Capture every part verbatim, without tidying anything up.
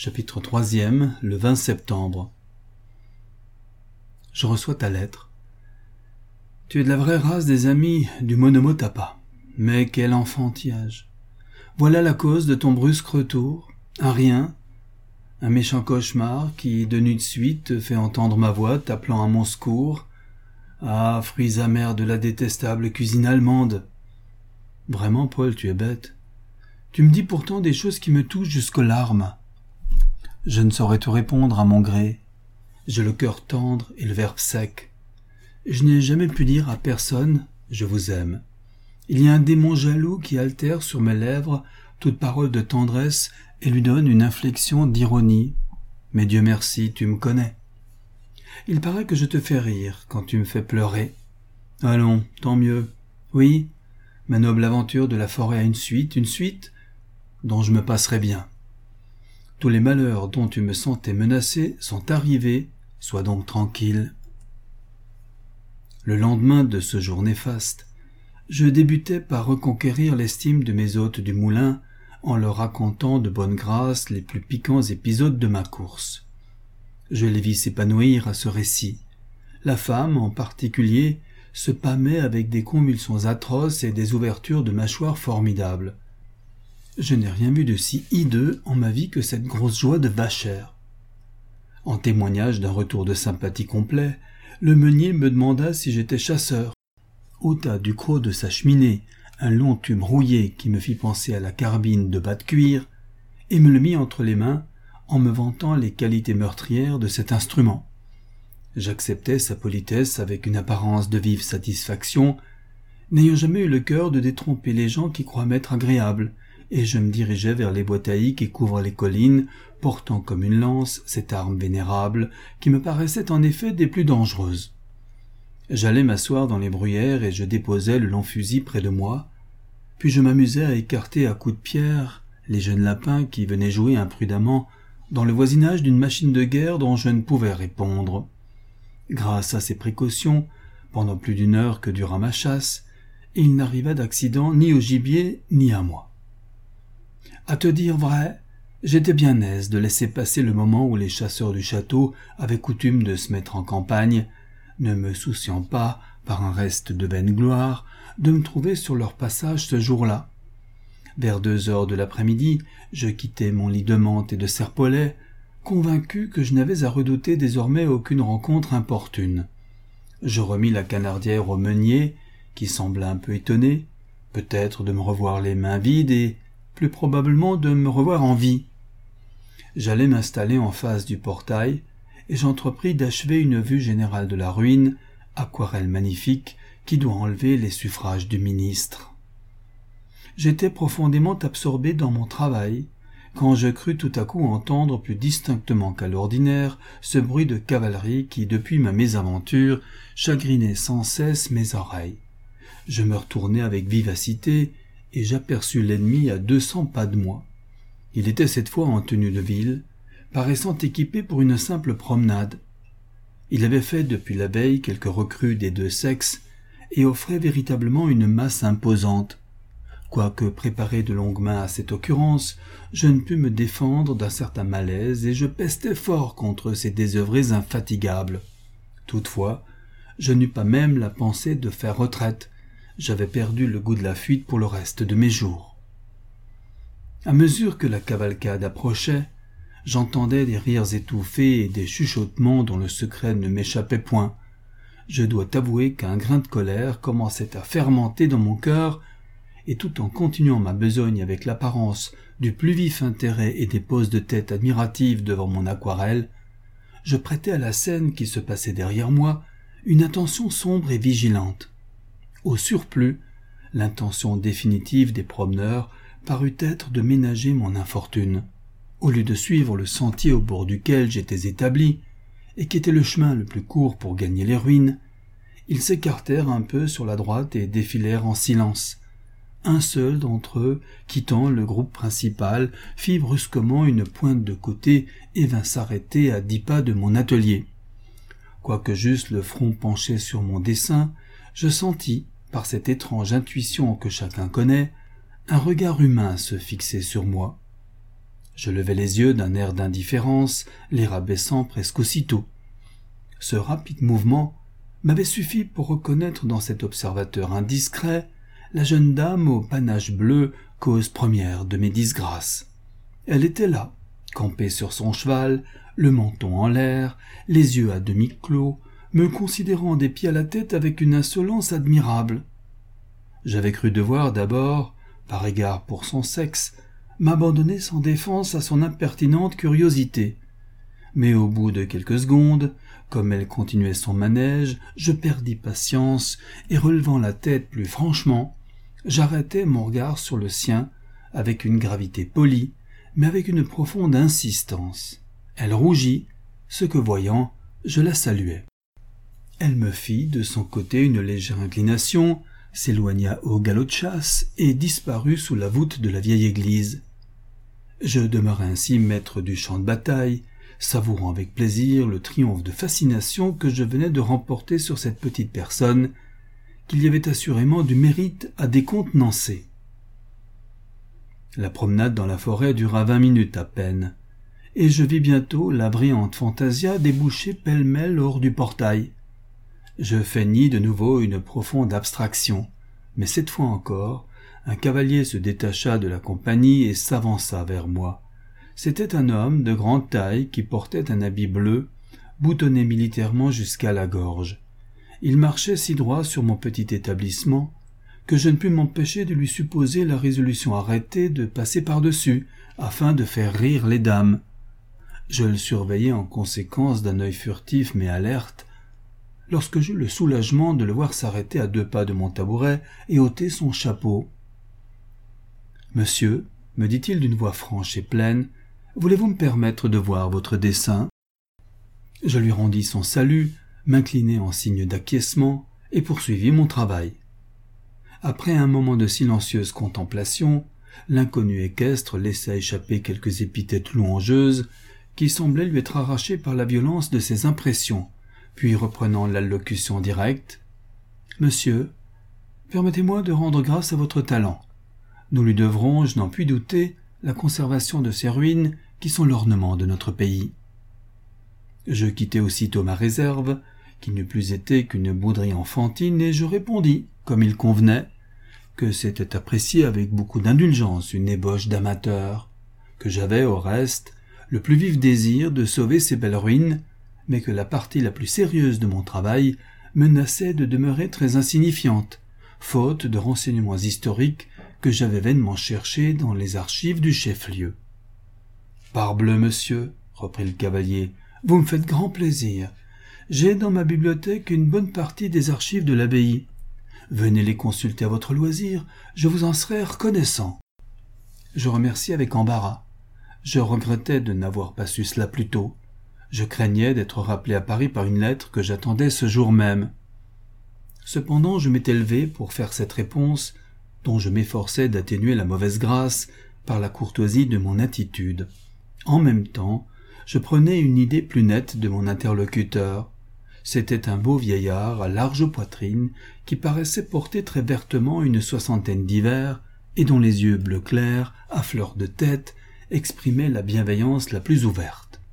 Chapitre troisième, le vingt septembre. Je reçois ta lettre. Tu es de la vraie race des amis du Monomotapa. Mais quel enfantillage. Voilà la cause de ton brusque retour. Un rien. Un méchant cauchemar qui, de nuit de suite, te fait entendre ma voix t'appelant à mon secours. Ah, fruits amers de la détestable cuisine allemande. Vraiment, Paul, tu es bête. Tu me dis pourtant des choses qui me touchent jusqu'aux larmes. Je ne saurais te répondre à mon gré. J'ai le cœur tendre et le verbe sec. Je n'ai jamais pu dire à personne « je vous aime ». Il y a un démon jaloux qui altère sur mes lèvres toute parole de tendresse et lui donne une inflexion d'ironie. Mais Dieu merci, tu me connais. Il paraît que je te fais rire quand tu me fais pleurer. Allons, tant mieux. Oui, ma noble aventure de la forêt a une suite, une suite dont je me passerai bien. Tous les malheurs dont tu me sentais menacé sont arrivés, sois donc tranquille. Le lendemain de ce jour néfaste, je débutais par reconquérir l'estime de mes hôtes du moulin en leur racontant de bonne grâce les plus piquants épisodes de ma course. Je les vis s'épanouir à ce récit. La femme, en particulier, se pâmait avec des convulsions atroces et des ouvertures de mâchoire formidables. Je n'ai rien vu de si hideux en ma vie que cette grosse joie de vachère. En témoignage d'un retour de sympathie complet, le meunier me demanda si j'étais chasseur, ôta du creux de sa cheminée un long tube rouillé qui me fit penser à la carbine de bas de cuir, et me le mit entre les mains en me vantant les qualités meurtrières de cet instrument. J'acceptais sa politesse avec une apparence de vive satisfaction, n'ayant jamais eu le cœur de détromper les gens qui croient m'être agréables, et je me dirigeais vers les boitailles qui couvrent les collines, portant comme une lance cette arme vénérable qui me paraissait en effet des plus dangereuses. J'allais m'asseoir dans les bruyères et je déposais le long fusil près de moi, puis je m'amusais à écarter à coups de pierre les jeunes lapins qui venaient jouer imprudemment dans le voisinage d'une machine de guerre dont je ne pouvais répondre. Grâce à ces précautions, pendant plus d'une heure que dura ma chasse, il n'arriva d'accident ni au gibier ni à moi. À te dire vrai, j'étais bien aise de laisser passer le moment où les chasseurs du château avaient coutume de se mettre en campagne, ne me souciant pas, par un reste de vaine gloire, de me trouver sur leur passage ce jour-là. Vers deux heures de l'après-midi, je quittai mon lit de menthe et de serpolet, convaincu que je n'avais à redouter désormais aucune rencontre importune. Je remis la canardière au meunier, qui sembla un peu étonné, peut-être de me revoir les mains vides et plus probablement de me revoir en vie. J'allais m'installer en face du portail, et j'entrepris d'achever une vue générale de la ruine, aquarelle magnifique, qui doit enlever les suffrages du ministre. J'étais profondément absorbé dans mon travail, quand je crus tout à coup entendre plus distinctement qu'à l'ordinaire ce bruit de cavalerie qui, depuis ma mésaventure, chagrinait sans cesse mes oreilles. Je me retournai avec vivacité, et j'aperçus l'ennemi à deux cents pas de moi. Il était cette fois en tenue de ville, paraissant équipé pour une simple promenade. Il avait fait depuis la veille quelques recrues des deux sexes, et offrait véritablement une masse imposante. Quoique préparé de longue main à cette occurrence, je ne pus me défendre d'un certain malaise, et je pestais fort contre ces désœuvrés infatigables. Toutefois, je n'eus pas même la pensée de faire retraite. J'avais perdu le goût de la fuite pour le reste de mes jours. À mesure que la cavalcade approchait, j'entendais des rires étouffés et des chuchotements dont le secret ne m'échappait point. Je dois t'avouer qu'un grain de colère commençait à fermenter dans mon cœur, et tout en continuant ma besogne avec l'apparence du plus vif intérêt et des poses de tête admiratives devant mon aquarelle, je prêtais à la scène qui se passait derrière moi une attention sombre et vigilante. Au surplus, l'intention définitive des promeneurs parut être de ménager mon infortune. Au lieu de suivre le sentier au bord duquel j'étais établi, et qui était le chemin le plus court pour gagner les ruines, ils s'écartèrent un peu sur la droite et défilèrent en silence. Un seul d'entre eux, quittant le groupe principal, fit brusquement une pointe de côté et vint s'arrêter à dix pas de mon atelier. Quoique j'eusse le front penché sur mon dessin, je sentis, par cette étrange intuition que chacun connaît, un regard humain se fixer sur moi. Je levai les yeux d'un air d'indifférence, les rabaissant presque aussitôt. Ce rapide mouvement m'avait suffi pour reconnaître dans cet observateur indiscret la jeune dame au panache bleu, cause première de mes disgrâces. Elle était là, campée sur son cheval, le menton en l'air, les yeux à demi clos, me considérant des pieds à la tête avec une insolence admirable. J'avais cru devoir d'abord, par égard pour son sexe, m'abandonner sans défense à son impertinente curiosité. Mais au bout de quelques secondes, comme elle continuait son manège, je perdis patience et relevant la tête plus franchement, j'arrêtai mon regard sur le sien avec une gravité polie, mais avec une profonde insistance. Elle rougit, ce que voyant, je la saluai. Elle me fit de son côté une légère inclination, s'éloigna au galop de chasse et disparut sous la voûte de la vieille église. Je demeurai ainsi maître du champ de bataille, savourant avec plaisir le triomphe de fascination que je venais de remporter sur cette petite personne, qu'il y avait assurément du mérite à décontenancer. La promenade dans la forêt dura vingt minutes à peine, et je vis bientôt la brillante Fantasia déboucher pêle-mêle hors du portail. Je feignis de nouveau une profonde abstraction, mais cette fois encore, un cavalier se détacha de la compagnie et s'avança vers moi. C'était un homme de grande taille qui portait un habit bleu, boutonné militairement jusqu'à la gorge. Il marchait si droit sur mon petit établissement que je ne pus m'empêcher de lui supposer la résolution arrêtée de passer par-dessus, afin de faire rire les dames. Je le surveillai en conséquence d'un œil furtif mais alerte, lorsque j'eus le soulagement de le voir s'arrêter à deux pas de mon tabouret et ôter son chapeau. « Monsieur, me dit-il d'une voix franche et pleine, voulez-vous me permettre de voir votre dessin ?» Je lui rendis son salut, m'inclinai en signe d'acquiescement et poursuivis mon travail. Après un moment de silencieuse contemplation, l'inconnu équestre laissa échapper quelques épithètes louangeuses qui semblaient lui être arrachées par la violence de ses impressions, puis reprenant l'allocution directe, « Monsieur, permettez-moi de rendre grâce à votre talent. Nous lui devrons, je n'en puis douter, la conservation de ces ruines qui sont l'ornement de notre pays. » Je quittai aussitôt ma réserve, qui n'eût plus été qu'une bouderie enfantine, et je répondis, comme il convenait, que c'était apprécié avec beaucoup d'indulgence une ébauche d'amateur, que j'avais, au reste, le plus vif désir de sauver ces belles ruines, mais que la partie la plus sérieuse de mon travail menaçait de demeurer très insignifiante, faute de renseignements historiques que j'avais vainement cherchés dans les archives du chef-lieu. « Parbleu, monsieur, reprit le cavalier, vous me faites grand plaisir. J'ai dans ma bibliothèque une bonne partie des archives de l'abbaye. Venez les consulter à votre loisir, je vous en serai reconnaissant. » Je remerciai avec embarras. Je regrettais de n'avoir pas su cela plus tôt. Je craignais d'être rappelé à Paris par une lettre que j'attendais ce jour même. Cependant, je m'étais levé pour faire cette réponse, dont je m'efforçais d'atténuer la mauvaise grâce par la courtoisie de mon attitude. En même temps, je prenais une idée plus nette de mon interlocuteur. C'était un beau vieillard à large poitrine qui paraissait porter très vertement une soixantaine d'hivers et dont les yeux bleu clair, à fleur de tête, exprimaient la bienveillance la plus ouverte.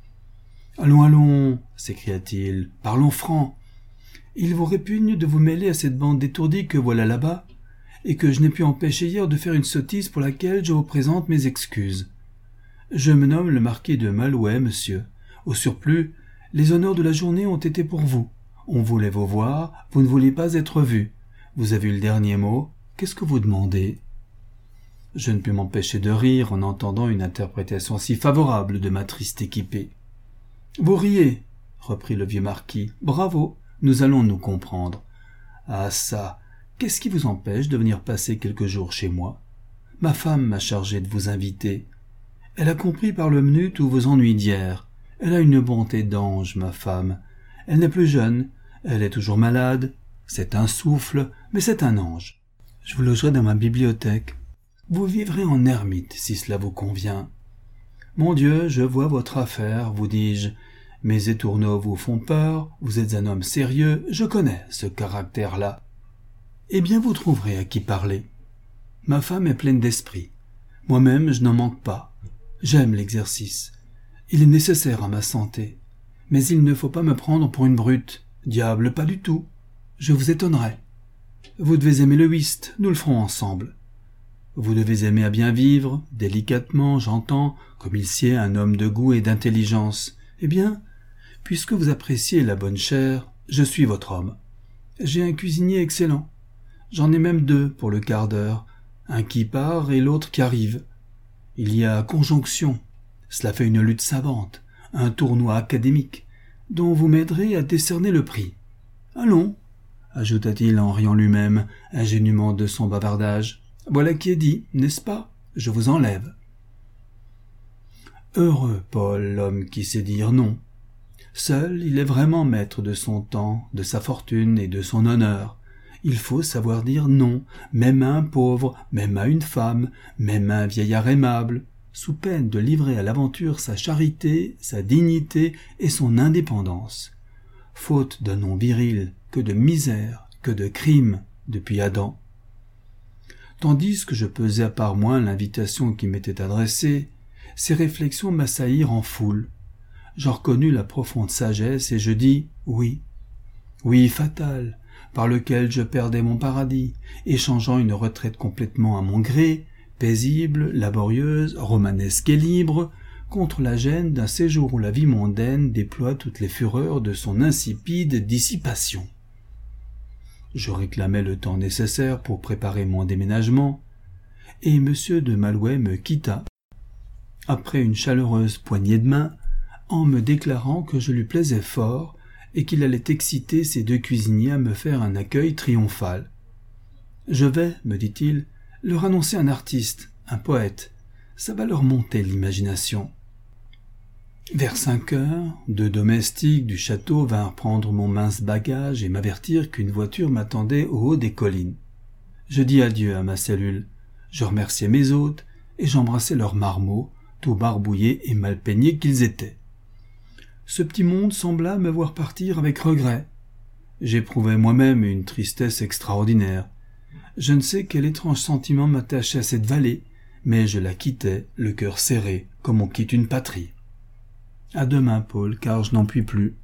« Allons, allons, s'écria-t-il, parlons franc. Il vous répugne de vous mêler à cette bande d'étourdis que voilà là-bas, et que je n'ai pu empêcher hier de faire une sottise pour laquelle je vous présente mes excuses. Je me nomme le marquis de Malouet, monsieur. Au surplus, les honneurs de la journée ont été pour vous. On voulait vous voir, vous ne vouliez pas être vu. Vous avez eu le dernier mot. Qu'est-ce que vous demandez ?» Je ne pus m'empêcher de rire en entendant une interprétation si favorable de ma triste équipée. « Vous riez, » reprit le vieux marquis. « Bravo, nous allons nous comprendre. Ah ça, qu'est-ce qui vous empêche de venir passer quelques jours chez moi? Ma femme m'a chargé de vous inviter. Elle a compris par le menu tous vos ennuis d'hier. Elle a une bonté d'ange, ma femme. Elle n'est plus jeune, elle est toujours malade. C'est un souffle, mais c'est un ange. Je vous logerai dans ma bibliothèque. Vous vivrez en ermite, si cela vous convient. Mon Dieu, je vois votre affaire, vous dis-je. Mes étourneaux vous font peur, vous êtes un homme sérieux, je connais ce caractère-là. Eh bien, vous trouverez à qui parler. Ma femme est pleine d'esprit. Moi-même, je n'en manque pas. J'aime l'exercice. Il est nécessaire à ma santé. Mais il ne faut pas me prendre pour une brute. Diable, pas du tout. Je vous étonnerai. Vous devez aimer le whist, nous le ferons ensemble. Vous devez aimer à bien vivre, délicatement, j'entends, comme il sied un homme de goût et d'intelligence. Eh bien, puisque vous appréciez la bonne chère, je suis votre homme. J'ai un cuisinier excellent. J'en ai même deux pour le quart d'heure, un qui part et l'autre qui arrive. Il y a conjonction, cela fait une lutte savante, un tournoi académique, dont vous m'aiderez à décerner le prix. Allons, ajouta-t-il en riant lui-même, ingénument de son bavardage. Voilà qui est dit, n'est-ce pas? Je vous enlève. Heureux Paul, l'homme qui sait dire non. Seul, il est vraiment maître de son temps, de sa fortune et de son honneur. Il faut savoir dire non, même à un pauvre, même à une femme, même à un vieillard aimable, sous peine de livrer à l'aventure sa charité, sa dignité et son indépendance. Faute d'un nom viril, que de misère, que de crime, depuis Adam. Tandis que je pesais à part moi l'invitation qui m'était adressée, ces réflexions m'assaillirent en foule. J'en reconnus la profonde sagesse et je dis oui, oui fatal, par lequel je perdais mon paradis, échangeant une retraite complètement à mon gré, paisible, laborieuse, romanesque et libre, contre la gêne d'un séjour où la vie mondaine déploie toutes les fureurs de son insipide dissipation. Je réclamai le temps nécessaire pour préparer mon déménagement, et M. de Malouet me quitta, après une chaleureuse poignée de main, en me déclarant que je lui plaisais fort et qu'il allait exciter ses deux cuisiniers à me faire un accueil triomphal. « Je vais, me dit-il, leur annoncer un artiste, un poète. Ça va leur monter l'imagination. » Vers cinq heures, deux domestiques du château vinrent prendre mon mince bagage et m'avertirent qu'une voiture m'attendait au haut des collines. Je dis adieu à ma cellule, je remerciai mes hôtes et j'embrassai leurs marmots, tout barbouillés et mal peignés qu'ils étaient. Ce petit monde sembla me voir partir avec regret. J'éprouvais moi-même une tristesse extraordinaire. Je ne sais quel étrange sentiment m'attachait à cette vallée, mais je la quittais, le cœur serré, comme on quitte une patrie. À demain, Paul, car je n'en puis plus.